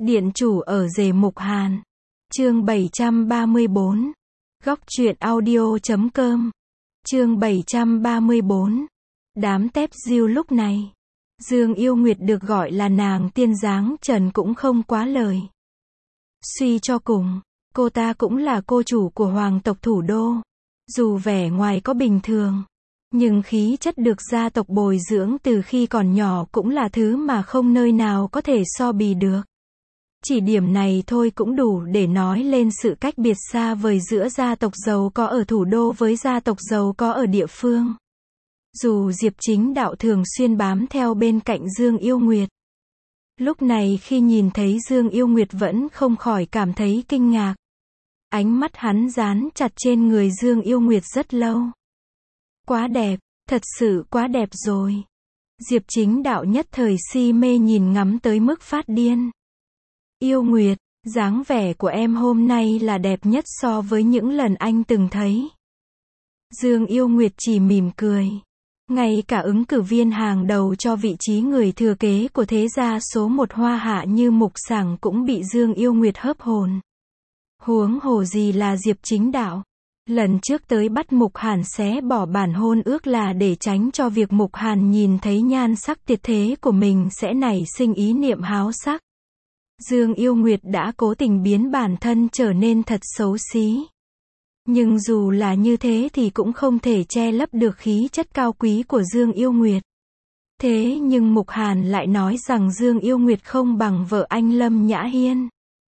Điện chủ ở rể Mục Hàn. Chương 734. Góc truyện audio.com. Chương 734. Đám tép diêu lúc này. Dương Yêu Nguyệt được gọi là nàng tiên dáng trần cũng không quá lời. Suy cho cùng, cô ta cũng là cô chủ của hoàng tộc thủ đô. Dù vẻ ngoài có bình thường, nhưng khí chất được gia tộc bồi dưỡng từ khi còn nhỏ cũng là thứ mà không nơi nào có thể so bì được. Chỉ điểm này thôi cũng đủ để nói lên sự cách biệt xa vời giữa gia tộc giàu có ở thủ đô với gia tộc giàu có ở địa phương. Dù Diệp Chính Đạo thường xuyên bám theo bên cạnh Dương Yêu Nguyệt, lúc này khi nhìn thấy Dương Yêu Nguyệt vẫn không khỏi cảm thấy kinh ngạc. Ánh mắt hắn dán chặt trên người Dương Yêu Nguyệt rất lâu. Quá đẹp, thật sự quá đẹp rồi. Diệp Chính Đạo nhất thời si mê nhìn ngắm tới mức phát điên. Yêu Nguyệt, dáng vẻ của em hôm nay là đẹp nhất so với những lần anh từng thấy. Dương Yêu Nguyệt chỉ mỉm cười. Ngay cả ứng cử viên hàng đầu cho vị trí người thừa kế của thế gia số 1 Hoa Hạ như Mục Sảng cũng bị Dương Yêu Nguyệt hớp hồn. Huống hồ gì là Diệp Chính Đạo. Lần trước tới bắt Mục Hàn xé bỏ bản hôn ước là để tránh cho việc Mục Hàn nhìn thấy nhan sắc tuyệt thế của mình sẽ nảy sinh ý niệm háo sắc. Dương Yêu Nguyệt đã cố tình biến bản thân trở nên thật xấu xí. Nhưng dù là như thế thì cũng không thể che lấp được khí chất cao quý của Dương Yêu Nguyệt. Thế nhưng Mục Hàn lại nói rằng Dương Yêu Nguyệt không bằng vợ anh Lâm Nhã Hiên.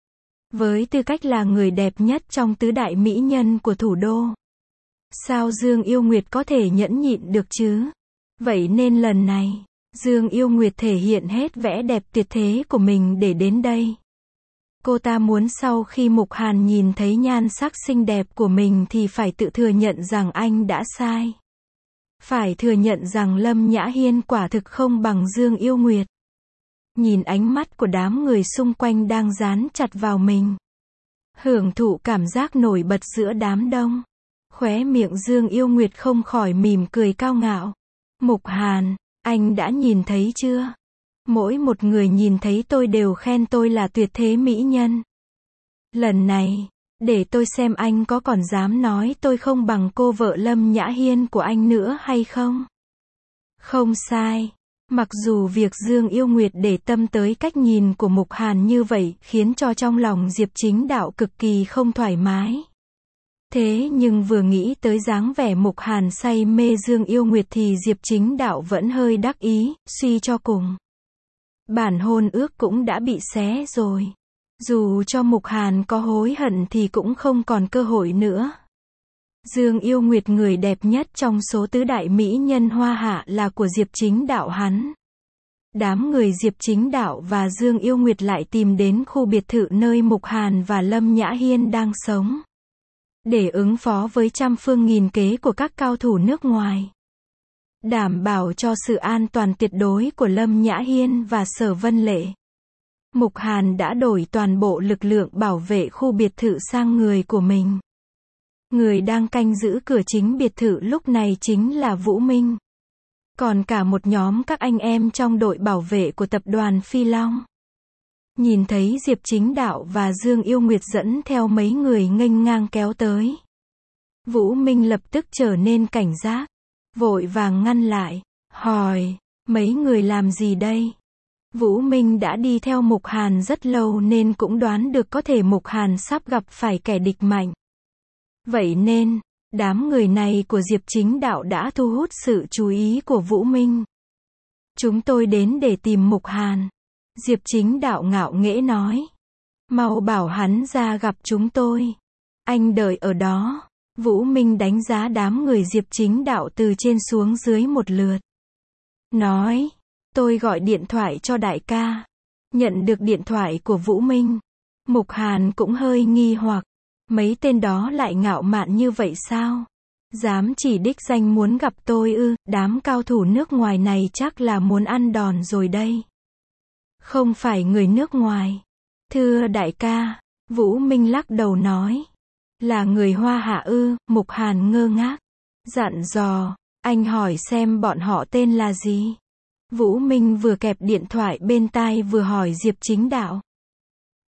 Với tư cách là người đẹp nhất trong tứ đại mỹ nhân của thủ đô, sao Dương Yêu Nguyệt có thể nhẫn nhịn được chứ? Vậy nên lần này, Dương Yêu Nguyệt thể hiện hết vẻ đẹp tuyệt thế của mình để đến đây. Cô ta muốn sau khi Mục Hàn nhìn thấy nhan sắc xinh đẹp của mình thì phải tự thừa nhận rằng anh đã sai. Phải thừa nhận rằng Lâm Nhã Hiên quả thực không bằng Dương Yêu Nguyệt. Nhìn ánh mắt của đám người xung quanh đang dán chặt vào mình, hưởng thụ cảm giác nổi bật giữa đám đông, khóe miệng Dương Yêu Nguyệt không khỏi mỉm cười cao ngạo. Mục Hàn, anh đã nhìn thấy chưa? Mỗi một người nhìn thấy tôi đều khen tôi là tuyệt thế mỹ nhân. Lần này, để tôi xem anh có còn dám nói tôi không bằng cô vợ Lâm Nhã Hiên của anh nữa hay không? Không sai. Mặc dù việc Dương Yêu Nguyệt để tâm tới cách nhìn của Mục Hàn như vậy khiến cho trong lòng Diệp Chính Đạo cực kỳ không thoải mái. Thế nhưng vừa nghĩ tới dáng vẻ Mục Hàn say mê Dương Yêu Nguyệt thì Diệp Chính Đạo vẫn hơi đắc ý, suy cho cùng. Bản hôn ước cũng đã bị xé rồi. Dù cho Mục Hàn có hối hận thì cũng không còn cơ hội nữa. Dương Yêu Nguyệt người đẹp nhất trong số tứ đại mỹ nhân Hoa Hạ là của Diệp Chính Đạo hắn. Đám người Diệp Chính Đạo và Dương Yêu Nguyệt lại tìm đến khu biệt thự nơi Mục Hàn và Lâm Nhã Hiên đang sống, để ứng phó với trăm phương nghìn kế của các cao thủ nước ngoài. Đảm bảo cho sự an toàn tuyệt đối của Lâm Nhã Hiên và Sở Vân Lệ, Mục Hàn đã đổi toàn bộ lực lượng bảo vệ khu biệt thự sang người của mình. Người đang canh giữ cửa chính biệt thự lúc này chính là Vũ Minh. Còn cả một nhóm các anh em trong đội bảo vệ của tập đoàn Phi Long. Nhìn thấy Diệp Chính Đạo và Dương Yêu Nguyệt dẫn theo mấy người nghênh ngang kéo tới, Vũ Minh lập tức trở nên cảnh giác, vội vàng ngăn lại, hỏi, mấy người làm gì đây? Vũ Minh đã đi theo Mục Hàn rất lâu nên cũng đoán được có thể Mục Hàn sắp gặp phải kẻ địch mạnh. Vậy nên, đám người này của Diệp Chính Đạo đã thu hút sự chú ý của Vũ Minh. Chúng tôi đến để tìm Mục Hàn. Diệp Chính Đạo ngạo nghễ nói. Mau bảo hắn ra gặp chúng tôi. Anh đợi ở đó. Vũ Minh đánh giá đám người Diệp Chính Đạo từ trên xuống dưới một lượt. Nói, tôi gọi điện thoại cho đại ca. Nhận được điện thoại của Vũ Minh, Mục Hàn cũng hơi nghi hoặc. Mấy tên đó lại ngạo mạn như vậy sao? Dám chỉ đích danh muốn gặp tôi ư? Đám cao thủ nước ngoài này chắc là muốn ăn đòn rồi đây. Không phải người nước ngoài. Thưa đại ca, Vũ Minh lắc đầu nói. Là người Hoa Hạ ư? Mục Hàn ngơ ngác. Dặn dò, anh hỏi xem bọn họ tên là gì? Vũ Minh vừa kẹp điện thoại bên tai vừa hỏi Diệp Chính Đạo.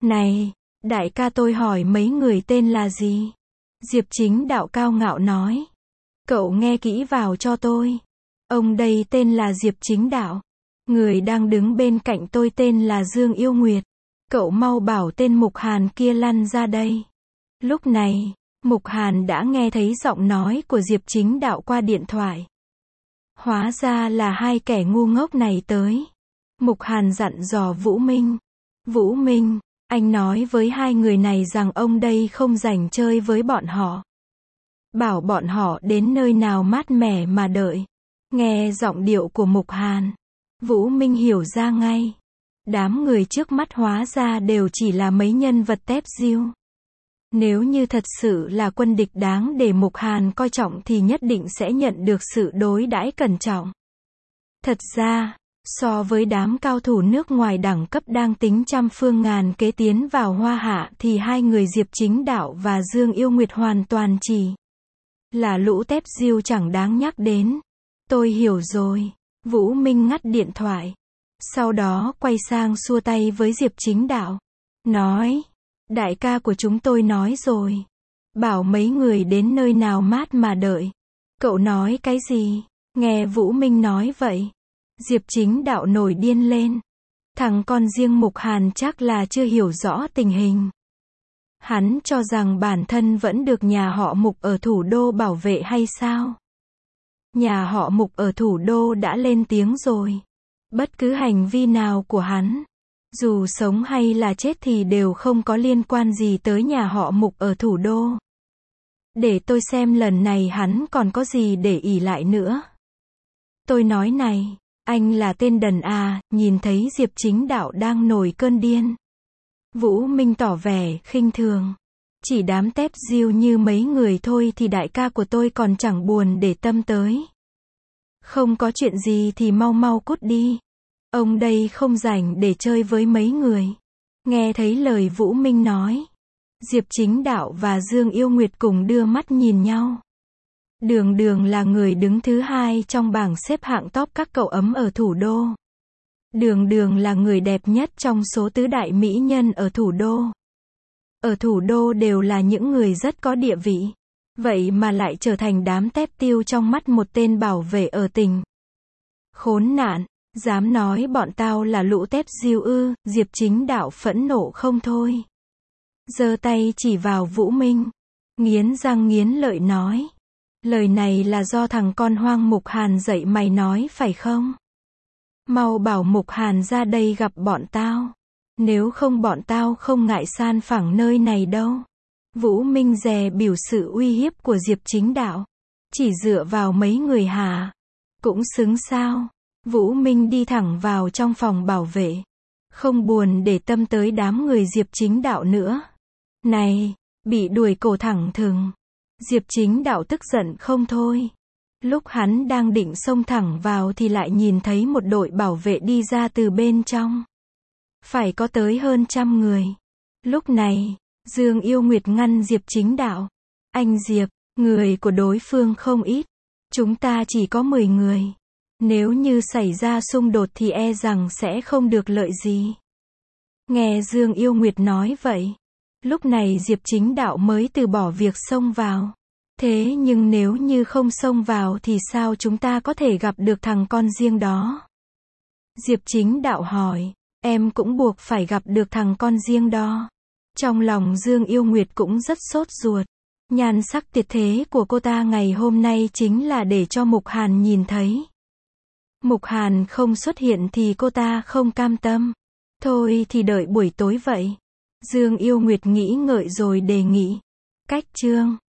Này, đại ca tôi hỏi mấy người tên là gì? Diệp Chính Đạo cao ngạo nói. Cậu nghe kỹ vào cho tôi. Ông đây tên là Diệp Chính Đạo. Người đang đứng bên cạnh tôi tên là Dương Yêu Nguyệt. Cậu mau bảo tên Mục Hàn kia lăn ra đây. Lúc này, Mục Hàn đã nghe thấy giọng nói của Diệp Chính Đạo qua điện thoại. Hóa ra là hai kẻ ngu ngốc này tới. Mục Hàn dặn dò Vũ Minh. Vũ Minh, anh nói với hai người này rằng ông đây không rảnh chơi với bọn họ. Bảo bọn họ đến nơi nào mát mẻ mà đợi. Nghe giọng điệu của Mục Hàn, Vũ Minh hiểu ra ngay. Đám người trước mắt hóa ra đều chỉ là mấy nhân vật tép diêu. Nếu như thật sự là quân địch đáng để Mục Hàn coi trọng thì nhất định sẽ nhận được sự đối đãi cẩn trọng. Thật ra, so với đám cao thủ nước ngoài đẳng cấp đang tính trăm phương ngàn kế tiến vào Hoa Hạ thì hai người Diệp Chính Đạo và Dương Yêu Nguyệt hoàn toàn chỉ là lũ tép diêu chẳng đáng nhắc đến. Tôi hiểu rồi. Vũ Minh ngắt điện thoại. Sau đó quay sang xua tay với Diệp Chính Đạo. Nói, đại ca của chúng tôi nói rồi. Bảo mấy người đến nơi nào mát mà đợi. Cậu nói cái gì? Nghe Vũ Minh nói vậy. Diệp Chính Đạo nổi điên lên. Thằng con riêng Mục Hàn chắc là chưa hiểu rõ tình hình. Hắn cho rằng bản thân vẫn được nhà họ Mục ở thủ đô bảo vệ hay sao? Nhà họ Mục ở thủ đô đã lên tiếng rồi. Bất cứ hành vi nào của hắn, dù sống hay là chết thì đều không có liên quan gì tới nhà họ Mục ở thủ đô. Để tôi xem lần này hắn còn có gì để ỷ lại nữa. Tôi nói này, anh là tên đần à, nhìn thấy Diệp Chính Đạo đang nổi cơn điên. Vũ Minh tỏ vẻ khinh thường. Chỉ đám tép diêu như mấy người thôi thì đại ca của tôi còn chẳng buồn để tâm tới. Không có chuyện gì thì mau mau cút đi. Ông đây không rảnh để chơi với mấy người. Nghe thấy lời Vũ Minh nói, Diệp Chính Đạo và Dương Yêu Nguyệt cùng đưa mắt nhìn nhau. Đường Đường là người đứng thứ hai trong bảng xếp hạng top các cậu ấm ở thủ đô. Đường Đường là người đẹp nhất trong số tứ đại mỹ nhân ở thủ đô. Ở thủ đô đều là những người rất có địa vị. Vậy mà lại trở thành đám tép tiêu trong mắt một tên bảo vệ ở tỉnh. Khốn nạn, dám nói bọn tao là lũ tép diêu ư? Diệp Chính Đạo phẫn nộ không thôi. Giơ tay chỉ vào Vũ Minh. Nghiến răng nghiến lợi nói. Lời này là do thằng con hoang Mục Hàn dạy mày nói phải không? Mau bảo Mục Hàn ra đây gặp bọn tao. Nếu không bọn tao không ngại san phẳng nơi này đâu. Vũ Minh dè biểu sự uy hiếp của Diệp Chính Đạo. Chỉ dựa vào mấy người hả? Cũng xứng sao? Vũ Minh đi thẳng vào trong phòng bảo vệ. Không buồn để tâm tới đám người Diệp Chính Đạo nữa. Này, bị đuổi cổ thẳng thừng. Diệp Chính Đạo tức giận không thôi. Lúc hắn đang định xông thẳng vào thì lại nhìn thấy một đội bảo vệ đi ra từ bên trong. Phải có tới hơn 100 người. Lúc này, Dương Yêu Nguyệt ngăn Diệp Chính Đạo. Anh Diệp, người của đối phương không ít. Chúng ta chỉ có 10 người. Nếu như xảy ra xung đột thì e rằng sẽ không được lợi gì. Nghe Dương Yêu Nguyệt nói vậy. Lúc này Diệp Chính Đạo mới từ bỏ việc xông vào. Thế nhưng nếu như không xông vào thì sao chúng ta có thể gặp được thằng con riêng đó? Diệp Chính Đạo hỏi. Em cũng buộc phải gặp được thằng con riêng đó. Trong lòng Dương Yêu Nguyệt cũng rất sốt ruột. Nhan sắc tuyệt thế của cô ta ngày hôm nay chính là để cho Mục Hàn nhìn thấy. Mục Hàn không xuất hiện thì cô ta không cam tâm. Thôi thì đợi buổi tối vậy. Dương Yêu Nguyệt nghĩ ngợi rồi đề nghị. Cách chương